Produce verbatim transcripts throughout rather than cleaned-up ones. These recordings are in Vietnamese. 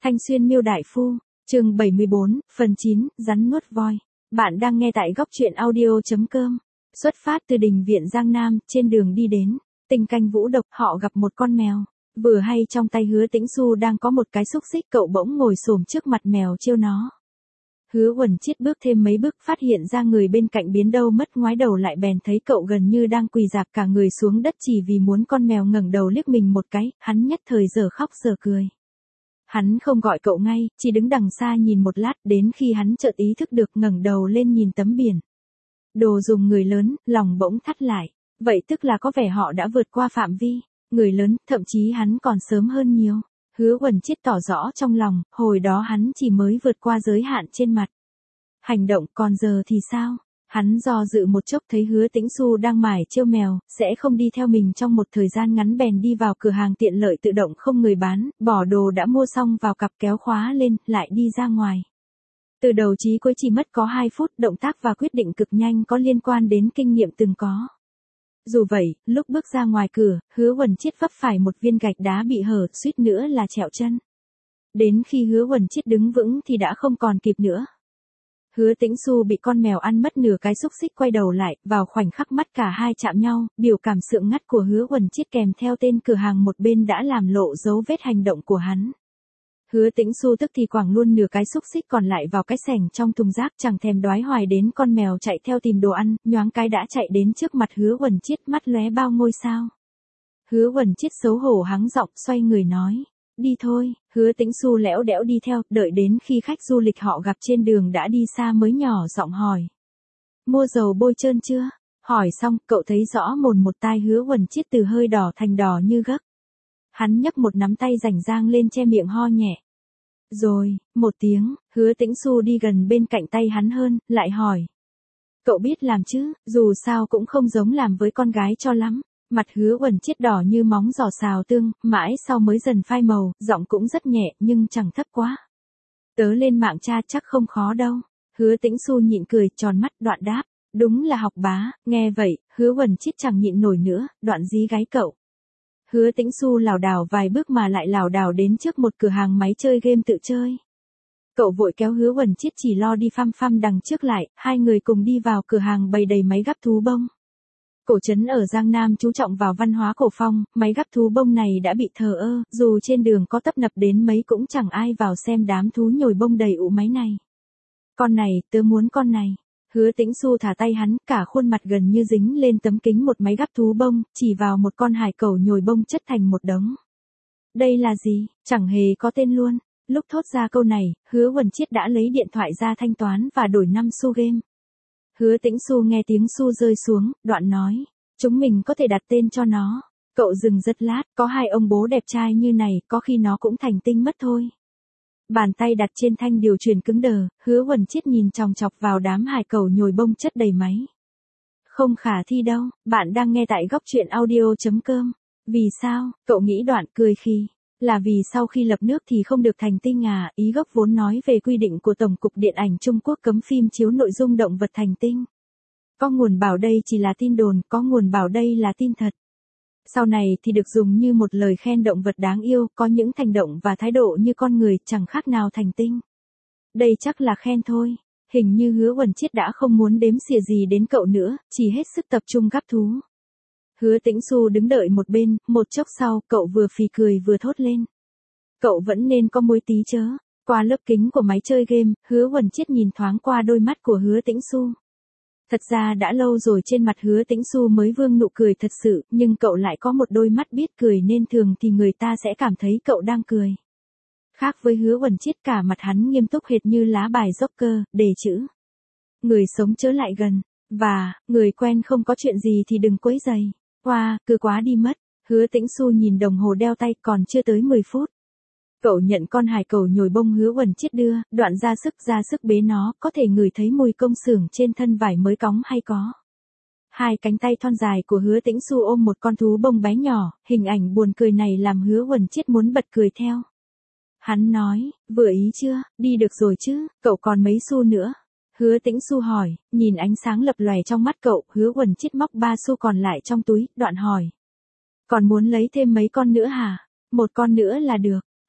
Thanh Xuyên Miêu Đại Phu, chương bảy mươi bốn, phần chín, rắn nuốt voi. Bạn đang nghe tại góc truyện audio.com. Xuất phát từ đình viện Giang Nam, trên đường đi đến Tinh Canh Vũ Độc, họ gặp một con mèo. Vừa hay trong tay Hứa Tĩnh Xu đang có một cái xúc xích, cậu bỗng ngồi xổm trước mặt mèo trêu nó. Hứa Uẩn Chiết bước thêm mấy bước, phát hiện ra người bên cạnh biến đâu mất, ngoái đầu lại bèn thấy cậu gần như đang quỳ rạp cả người xuống đất chỉ vì muốn con mèo ngẩng đầu liếc mình một cái, hắn nhất thời giờ khóc giờ cười. Hắn không gọi cậu ngay, chỉ đứng đằng xa nhìn một lát, đến khi hắn chợt ý thức được ngẩng đầu lên nhìn tấm biển. Đồ dùng người lớn, lòng bỗng thắt lại. Vậy tức là có vẻ họ đã vượt qua phạm vi người lớn, thậm chí hắn còn sớm hơn nhiều. Hứa Uẩn Chiết tỏ rõ trong lòng, hồi đó hắn chỉ mới vượt qua giới hạn trên mặt hành động, còn giờ thì sao? Hắn do dự một chốc, thấy Hứa Tĩnh Xu đang mải trêu mèo, sẽ không đi theo mình trong một thời gian ngắn, bèn đi vào cửa hàng tiện lợi tự động không người bán, bỏ đồ đã mua xong vào cặp kéo khóa lên, lại đi ra ngoài. Từ đầu chí cuối chỉ mất có hai phút, động tác và quyết định cực nhanh, có liên quan đến kinh nghiệm từng có. Dù vậy, lúc bước ra ngoài cửa, Hứa Uẩn Chiết vấp phải một viên gạch đá bị hở, suýt nữa là trẹo chân. Đến khi Hứa Uẩn Chiết đứng vững thì đã không còn kịp nữa. Hứa Tĩnh Xu bị con mèo ăn mất nửa cái xúc xích, quay đầu lại, vào khoảnh khắc mắt cả hai chạm nhau, biểu cảm sượng ngắt của Hứa Uẩn Chiết kèm theo tên cửa hàng một bên đã làm lộ dấu vết hành động của hắn. Hứa Tĩnh Xu tức thì quẳng luôn nửa cái xúc xích còn lại vào cái xẻng trong thùng rác, chẳng thèm đoái hoài đến con mèo chạy theo tìm đồ ăn, nhoáng cái đã chạy đến trước mặt Hứa Uẩn Chiết, mắt lóe bao ngôi sao. Hứa Uẩn Chiết xấu hổ hắng giọng, xoay người nói, đi thôi. Hứa Tĩnh Xu lẽo đẽo đi theo, đợi đến khi khách du lịch họ gặp trên đường đã đi xa mới nhỏ giọng hỏi, mua dầu bôi trơn chưa? Hỏi xong, cậu thấy rõ mồn một tai Hứa Uẩn Chiết từ hơi đỏ thành đỏ như gấc. Hắn nhấc một nắm tay rảnh rang lên che miệng ho nhẹ. Rồi, một tiếng. Hứa Tĩnh Xu đi gần bên cạnh tay hắn hơn, lại hỏi, cậu biết làm chứ, dù sao cũng không giống làm với con gái cho lắm. Mặt Hứa Uẩn Chiết đỏ như móng giò xào tương, mãi sau mới dần phai màu, giọng cũng rất nhẹ, nhưng chẳng thấp quá. Tớ lên mạng tra chắc không khó đâu. Hứa Tĩnh Xu nhịn cười, tròn mắt, đoạn đáp, đúng là học bá. Nghe vậy, Hứa Uẩn Chiết chẳng nhịn nổi nữa, đoạn dí gáy cậu. Hứa Tĩnh Xu lảo đảo vài bước mà lại lảo đảo đến trước một cửa hàng máy chơi game tự chơi. Cậu vội kéo Hứa Uẩn Chiết chỉ lo đi phăm phăm đằng trước lại, hai người cùng đi vào cửa hàng bày đầy máy gắp thú bông. Cổ trấn ở Giang Nam chú trọng vào văn hóa cổ phong, máy gắp thú bông này đã bị thờ ơ, dù trên đường có tấp nập đến mấy cũng chẳng ai vào xem đám thú nhồi bông đầy ụ máy này. Con này, tớ muốn con này. Hứa Tĩnh Xu thả tay hắn, cả khuôn mặt gần như dính lên tấm kính một máy gắp thú bông, chỉ vào một con hải cẩu nhồi bông chất thành một đống. Đây là gì? Chẳng hề có tên luôn. Lúc thốt ra câu này, Hứa Uẩn Chiết đã lấy điện thoại ra thanh toán và đổi năm xu game. Hứa Tĩnh Xu nghe tiếng xu rơi xuống, đoạn nói, chúng mình có thể đặt tên cho nó. Cậu dừng rất lát, có hai ông bố đẹp trai như này, có khi nó cũng thành tinh mất thôi. Bàn tay đặt trên thanh điều khiển cứng đờ, Hứa Uẩn Chiết nhìn chòng chọc vào đám hải cẩu nhồi bông chất đầy máy. Không khả thi đâu. Bạn đang nghe tại góc truyện audio.com. Vì sao? Cậu nghĩ, đoạn cười khi. Là vì sau khi lập nước thì không được thành tinh à? Ý gốc vốn nói về quy định của Tổng cục Điện ảnh Trung Quốc cấm phim chiếu nội dung động vật thành tinh. Có nguồn bảo đây chỉ là tin đồn, có nguồn bảo đây là tin thật. Sau này thì được dùng như một lời khen động vật đáng yêu, có những hành động và thái độ như con người, chẳng khác nào thành tinh. Đây chắc là khen thôi. Hình như Hứa Uẩn Chiết đã không muốn đếm xỉa gì đến cậu nữa, chỉ hết sức tập trung gắp thú. Hứa Tĩnh Xu đứng đợi một bên, một chốc sau, cậu vừa phì cười vừa thốt lên. Cậu vẫn nên có mối tí chớ. Qua lớp kính của máy chơi game, Hứa Uẩn Chiết nhìn thoáng qua đôi mắt của Hứa Tĩnh Xu. Thật ra đã lâu rồi trên mặt Hứa Tĩnh Xu mới vương nụ cười thật sự, nhưng cậu lại có một đôi mắt biết cười nên thường thì người ta sẽ cảm thấy cậu đang cười. Khác với Hứa Uẩn Chiết, cả mặt hắn nghiêm túc hệt như lá bài Joker, đề chữ. Người sống chớ lại gần, và, người quen không có chuyện gì thì đừng quấy rầy. Wow, cứ quá đi mất. Hứa Tĩnh Xu nhìn đồng hồ đeo tay, còn chưa tới mười phút. Cậu nhận con hải cẩu nhồi bông Hứa Uẩn Chiết đưa, đoạn ra sức ra sức bế nó, có thể ngửi thấy mùi công xưởng trên thân vải mới cóng hay có. Hai cánh tay thon dài của Hứa Tĩnh Xu ôm một con thú bông bé nhỏ, hình ảnh buồn cười này làm Hứa Uẩn Chiết muốn bật cười theo. Hắn nói, vừa ý chưa, đi được rồi chứ, cậu còn mấy xu nữa? Hứa Tĩnh Xu hỏi, nhìn ánh sáng lập lòe trong mắt cậu, Hứa Uẩn Chiết móc ba xu còn lại trong túi, đoạn hỏi. Còn muốn lấy thêm mấy con nữa hả? Một con nữa là được.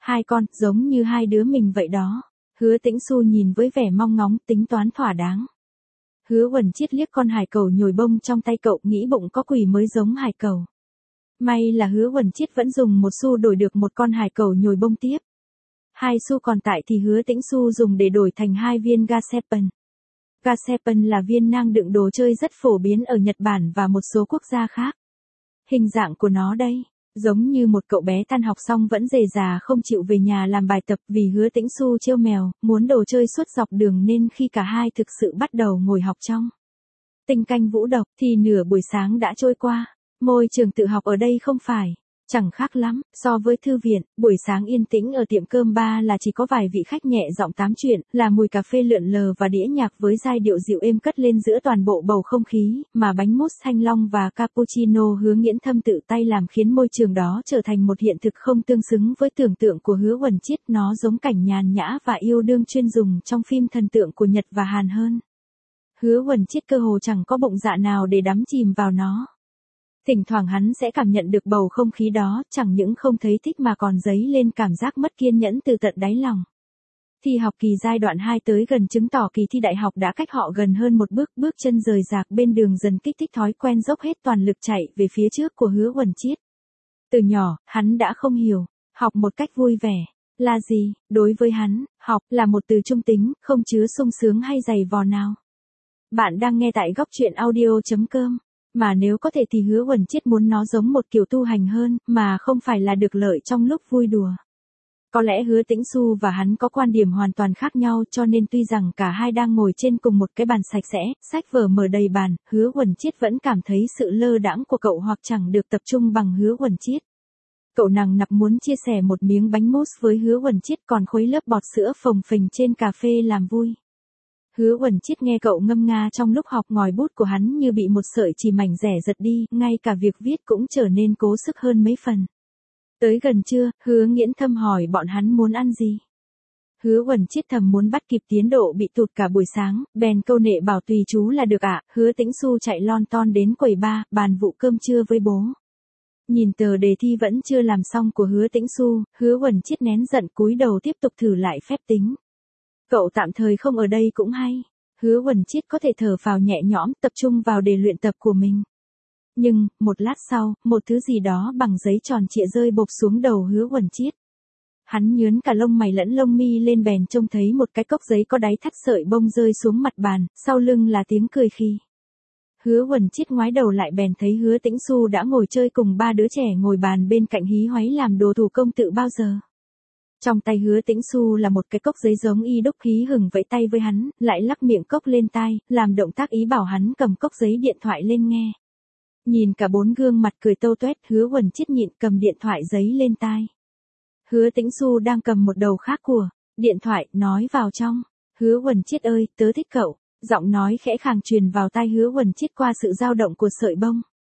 Hai con, giống như hai đứa mình vậy đó. Hứa Tĩnh Xu nhìn với vẻ mong ngóng, tính toán thỏa đáng. Hứa Uẩn Chiết liếc con hải cẩu nhồi bông trong tay cậu, nghĩ bụng có quỷ mới giống hải cẩu. May là Hứa Uẩn Chiết vẫn dùng một xu đổi được một con hải cẩu nhồi bông tiếp. Hai xu còn tại thì Hứa Tĩnh Xu dùng để đổi thành hai viên Gasepen. Gasepen là viên nang đựng đồ chơi rất phổ biến ở Nhật Bản và một số quốc gia khác. Hình dạng của nó đây, giống như một cậu bé tan học xong vẫn rề rà không chịu về nhà làm bài tập vì Hứa Tĩnh Xu trêu mèo, muốn đồ chơi suốt dọc đường nên khi cả hai thực sự bắt đầu ngồi học trong tinh canh vũ độc thì nửa buổi sáng đã trôi qua. Môi trường tự học ở đây không phải chẳng khác lắm so với thư viện, buổi sáng yên tĩnh ở tiệm cơm ba là chỉ có vài vị khách nhẹ giọng tám chuyện, là mùi cà phê lượn lờ và đĩa nhạc với giai điệu dịu êm cất lên giữa toàn bộ bầu không khí, mà bánh mousse thanh long và cappuccino Hứa Nghiễn Thâm tự tay làm khiến môi trường đó trở thành một hiện thực không tương xứng với tưởng tượng của Hứa Uẩn Chiết, nó giống cảnh nhàn nhã và yêu đương chuyên dùng trong phim thần tượng của Nhật và Hàn hơn. Hứa Uẩn Chiết cơ hồ chẳng có bụng dạ nào để đắm chìm vào nó. Thỉnh thoảng hắn sẽ cảm nhận được bầu không khí đó, chẳng những không thấy thích mà còn dấy lên cảm giác mất kiên nhẫn từ tận đáy lòng. Thi học kỳ giai đoạn hai tới gần chứng tỏ kỳ thi đại học đã cách họ gần hơn một bước, bước chân rời rạc bên đường dần kích thích thói quen dốc hết toàn lực chạy về phía trước của Hứa Uẩn Chiết. Từ nhỏ, hắn đã không hiểu, học một cách vui vẻ là gì, đối với hắn, học là một từ trung tính, không chứa sung sướng hay dày vò nào. Bạn đang nghe tại góc truyện audio chấm com. Mà nếu có thể thì Hứa Uẩn Chiết muốn nó giống một kiểu tu hành hơn, mà không phải là được lợi trong lúc vui đùa. Có lẽ Hứa Tĩnh Xu và hắn có quan điểm hoàn toàn khác nhau, cho nên tuy rằng cả hai đang ngồi trên cùng một cái bàn sạch sẽ, sách vở mở đầy bàn, Hứa Uẩn Chiết vẫn cảm thấy sự lơ đãng của cậu hoặc chẳng được tập trung bằng Hứa Uẩn Chiết. Cậu nằng nặc muốn chia sẻ một miếng bánh mousse với Hứa Uẩn Chiết, còn khuấy lớp bọt sữa phồng phình trên cà phê làm vui. Hứa Uẩn Chiết nghe cậu ngâm nga trong lúc học, ngòi bút của hắn như bị một sợi chỉ mảnh rẻ giật đi, ngay cả việc viết cũng trở nên cố sức hơn mấy phần. Tới gần trưa, Hứa Nghiễn Thâm hỏi bọn hắn muốn ăn gì. Hứa Uẩn Chiết thầm muốn bắt kịp tiến độ bị tụt cả buổi sáng, bèn câu nệ bảo tùy chú là được ạ. Hứa Tĩnh Xu chạy lon ton đến quầy ba, bàn vụ cơm trưa với bố. Nhìn tờ đề thi vẫn chưa làm xong của Hứa Tĩnh Xu, Hứa Uẩn Chiết nén giận cúi đầu tiếp tục thử lại phép tính. Cậu tạm thời không ở đây cũng hay. Hứa Uẩn Chiết có thể thở phào nhẹ nhõm, tập trung vào đề luyện tập của mình. Nhưng, một lát sau, một thứ gì đó bằng giấy tròn trịa rơi bộp xuống đầu Hứa Uẩn Chiết. Hắn nhướn cả lông mày lẫn lông mi lên, bèn trông thấy một cái cốc giấy có đáy thắt sợi bông rơi xuống mặt bàn, sau lưng là tiếng cười khi. Hứa Uẩn Chiết ngoái đầu lại bèn thấy Hứa Tĩnh Xu đã ngồi chơi cùng ba đứa trẻ ngồi bàn bên cạnh hí hoáy làm đồ thủ công tự bao giờ. Trong tay Hứa Tĩnh Xu là một cái cốc giấy giống y đúc, hí hửng vẫy tay với hắn, lại lắc miệng cốc lên tai, làm động tác ý bảo hắn cầm cốc giấy điện thoại lên nghe. Nhìn cả bốn gương mặt cười tâu tuét, Hứa Uẩn Chiết nhịn cầm điện thoại giấy lên tai. Hứa Tĩnh Xu đang cầm một đầu khác của điện thoại, nói vào trong. Hứa Uẩn Chiết ơi, tớ thích cậu. Giọng nói khẽ khàng truyền vào tai Hứa Uẩn Chiết qua sự dao động của sợi bông.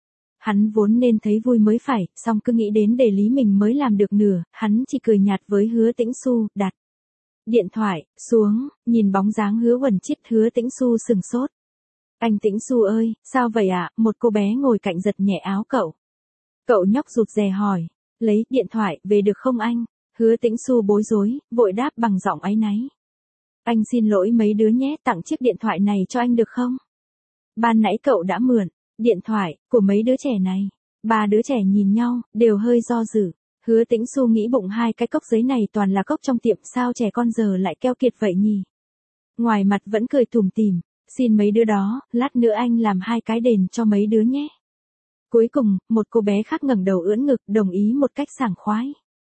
Hắn vốn nên thấy vui mới phải, song cứ nghĩ đến để lý mình mới làm được nửa, hắn chỉ cười nhạt với Hứa Tĩnh Xu, đặt điện thoại xuống, nhìn bóng dáng Hứa Uẩn Chiết, Hứa Tĩnh Xu sừng sốt. Anh Tĩnh Xu ơi, sao vậy ạ? À? Một cô bé ngồi cạnh giật nhẹ áo cậu. Cậu nhóc rụt rè hỏi, lấy điện thoại về được không anh? Hứa Tĩnh Xu bối rối, vội đáp bằng giọng áy náy. Anh xin lỗi mấy đứa nhé, tặng chiếc điện thoại này cho anh được không? Ban nãy cậu đã mượn điện thoại của mấy đứa trẻ này. Ba đứa trẻ nhìn nhau, đều hơi do dự. Hứa Tĩnh Xu nghĩ bụng hai cái cốc giấy này toàn là cốc trong tiệm, sao trẻ con giờ lại keo kiệt vậy nhỉ? Ngoài mặt vẫn cười tủm tỉm, xin mấy đứa đó, lát nữa anh làm hai cái đền cho mấy đứa nhé. Cuối cùng, một cô bé khác ngẩng đầu ưỡn ngực, đồng ý một cách sảng khoái.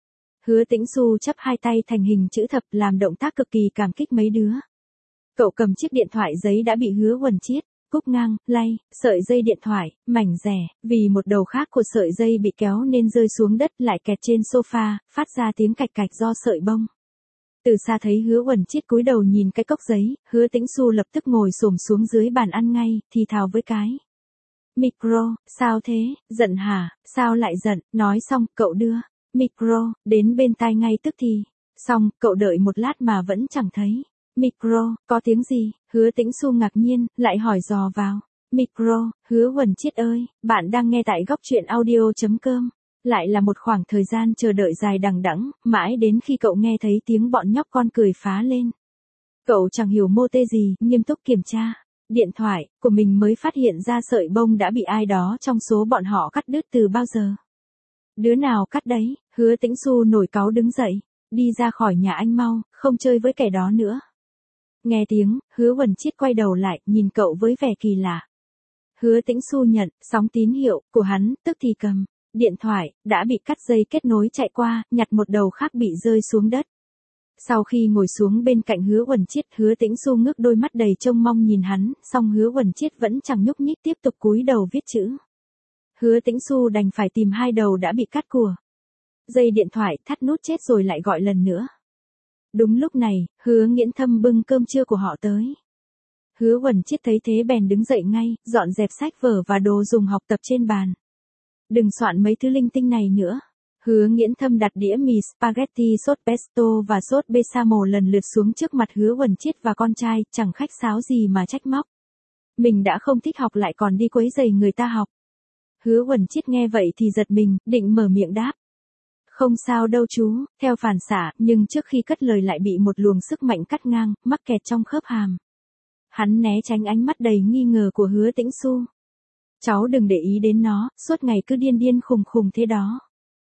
Hứa Tĩnh Xu chắp hai tay thành hình chữ thập, làm động tác cực kỳ cảm kích mấy đứa. Cậu cầm chiếc điện thoại giấy đã bị Hứa Uẩn Chiết cúc ngang, lay, sợi dây điện thoại, mảnh rẻ, vì một đầu khác của sợi dây bị kéo nên rơi xuống đất, lại kẹt trên sofa, phát ra tiếng cạch cạch do sợi bông. Từ xa thấy Hứa Uẩn Chiết cúi đầu nhìn cái cốc giấy, Hứa Tĩnh Xu lập tức ngồi xổm xuống dưới bàn ăn ngay, thì thào với cái micro, sao thế, giận hả, sao lại giận, nói xong, cậu đưa micro đến bên tai ngay tức thì. Xong, cậu đợi một lát mà vẫn chẳng thấy micro, có tiếng gì? Hứa Tĩnh Xu ngạc nhiên, lại hỏi dò vào. Micro, Hứa Uẩn Chiết ơi, bạn đang nghe tại góc truyện audio chấm com. Lại là một khoảng thời gian chờ đợi dài đằng đẵng, mãi đến khi cậu nghe thấy tiếng bọn nhóc con cười phá lên. Cậu chẳng hiểu mô tê gì, nghiêm túc kiểm tra điện thoại của mình mới phát hiện ra sợi bông đã bị ai đó trong số bọn họ cắt đứt từ bao giờ. Đứa nào cắt đấy? Hứa Tĩnh Xu nổi cáu đứng dậy, đi ra khỏi nhà anh mau, không chơi với kẻ đó nữa. Nghe tiếng, Hứa Huẩn Chiết quay đầu lại, nhìn cậu với vẻ kỳ lạ. Hứa Tĩnh Xu nhận sóng tín hiệu của hắn, tức thì cầm điện thoại, đã bị cắt dây kết nối chạy qua, nhặt một đầu khác bị rơi xuống đất. Sau khi ngồi xuống bên cạnh Hứa Huẩn Chiết, Hứa Tĩnh Xu ngước đôi mắt đầy trông mong nhìn hắn, song Hứa Huẩn Chiết vẫn chẳng nhúc nhích tiếp tục cúi đầu viết chữ. Hứa Tĩnh Xu đành phải tìm hai đầu đã bị cắt của dây điện thoại, thắt nút chết rồi lại gọi lần nữa. Đúng lúc này, Hứa Nghiễn Thâm bưng cơm trưa của họ tới. Hứa Huẩn Chiết thấy thế bèn đứng dậy ngay, dọn dẹp sách vở và đồ dùng học tập trên bàn. Đừng soạn mấy thứ linh tinh này nữa. Hứa Nghiễn Thâm đặt đĩa mì spaghetti sốt pesto và sốt bechamel lần lượt xuống trước mặt Hứa Huẩn Chiết và con trai, chẳng khách sáo gì mà trách móc. Mình đã không thích học lại còn đi quấy rầy người ta học. Hứa Huẩn Chiết nghe vậy thì giật mình, định mở miệng đáp. Không sao đâu chú, theo phản xạ, nhưng trước khi cất lời lại bị một luồng sức mạnh cắt ngang, mắc kẹt trong khớp hàm. Hắn né tránh ánh mắt đầy nghi ngờ của Hứa Tĩnh Xu. Cháu đừng để ý đến nó, suốt ngày cứ điên điên khùng khùng thế đó.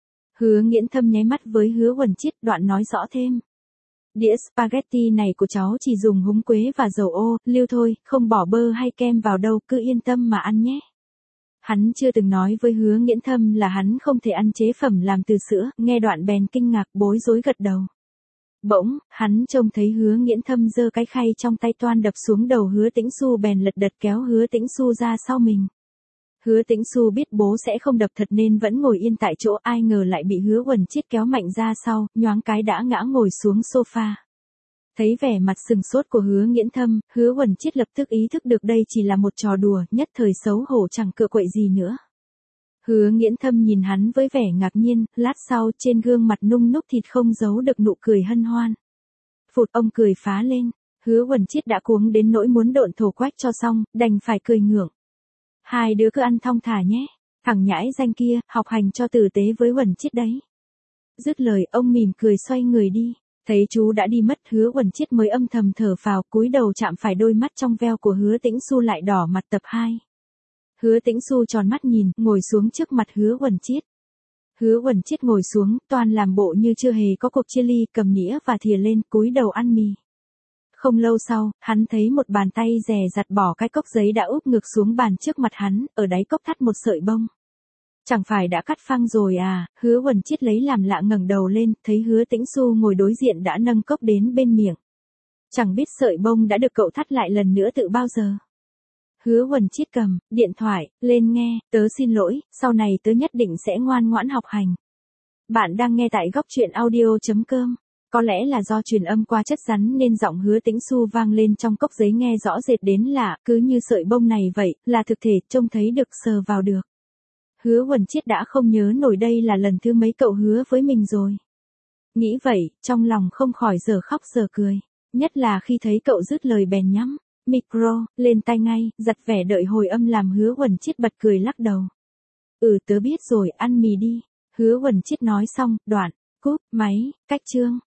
Hứa Nghiễn Thâm nháy mắt với Hứa Huẩn Chiết, đoạn nói rõ thêm. Đĩa spaghetti này của cháu chỉ dùng húng quế và dầu ô, liu thôi, không bỏ bơ hay kem vào đâu, cứ yên tâm mà ăn nhé. Hắn chưa từng nói với Hứa Nghiễn Thâm là hắn không thể ăn chế phẩm làm từ sữa, nghe đoạn bèn kinh ngạc bối rối gật đầu. Bỗng, hắn trông thấy Hứa Nghiễn Thâm giơ cái khay trong tay toan đập xuống đầu Hứa Tĩnh Xu bèn lật đật kéo Hứa Tĩnh Xu ra sau mình. Hứa Tĩnh Xu biết bố sẽ không đập thật nên vẫn ngồi yên tại chỗ, ai ngờ lại bị Hứa Huẩn Chiết kéo mạnh ra sau, nhoáng cái đã ngã ngồi xuống sofa. Thấy vẻ mặt sừng sốt của Hứa Nghiễn Thâm, Hứa Huẩn Chiết lập tức ý thức được đây chỉ là một trò đùa, nhất thời xấu hổ chẳng cựa quậy gì nữa. Hứa Nghiễn Thâm nhìn hắn với vẻ ngạc nhiên, lát sau trên gương mặt nung núc thịt không giấu được nụ cười hân hoan. Phụt, ông cười phá lên, Hứa Huẩn Chiết đã cuống đến nỗi muốn độn thổ quách cho xong, đành phải cười ngượng. Hai đứa cứ ăn thong thả nhé, thằng nhãi danh kia, học hành cho tử tế với Huẩn Chiết đấy. Dứt lời ông mỉm cười xoay người đi. Thấy chú đã đi mất, Hứa Huẩn Chiết mới âm thầm thở phào, cúi đầu chạm phải đôi mắt trong veo của Hứa Tĩnh Xu lại đỏ mặt. Tập hai. Hứa Tĩnh Xu tròn mắt nhìn, ngồi xuống trước mặt Hứa Huẩn Chiết. Hứa Huẩn Chiết ngồi xuống, toàn làm bộ như chưa hề có cuộc chia ly, cầm nĩa và thìa lên, cúi đầu ăn mì. Không lâu sau, hắn thấy một bàn tay dè dặt bỏ cái cốc giấy đã úp ngược xuống bàn trước mặt hắn, ở đáy cốc thắt một sợi bông. Chẳng phải đã cắt phăng rồi à? Hứa Huẩn Chiết lấy làm lạ ngẩng đầu lên, thấy Hứa Tĩnh Xu ngồi đối diện đã nâng cốc đến bên miệng. Chẳng biết sợi bông đã được cậu thắt lại lần nữa từ bao giờ. Hứa Huẩn Chiết cầm điện thoại lên nghe, tớ xin lỗi, sau này tớ nhất định sẽ ngoan ngoãn học hành. Bạn đang nghe tại góc truyện audio chấm com. Có lẽ là do truyền âm qua chất rắn nên giọng Hứa Tĩnh Xu vang lên trong cốc giấy nghe rõ rệt đến lạ, cứ như sợi bông này vậy, là thực thể, trông thấy được, sờ vào được. Hứa Huẩn Chiết đã không nhớ nổi đây là lần thứ mấy cậu hứa với mình rồi. Nghĩ vậy, trong lòng không khỏi giờ khóc giờ cười. Nhất là khi thấy cậu dứt lời bèn nhắm micro lên tai ngay, giật vẻ đợi hồi âm làm Hứa Huẩn Chiết bật cười lắc đầu. Ừ, tớ biết rồi, ăn mì đi. Hứa Huẩn Chiết nói xong, đoạn cúp máy, cách chương.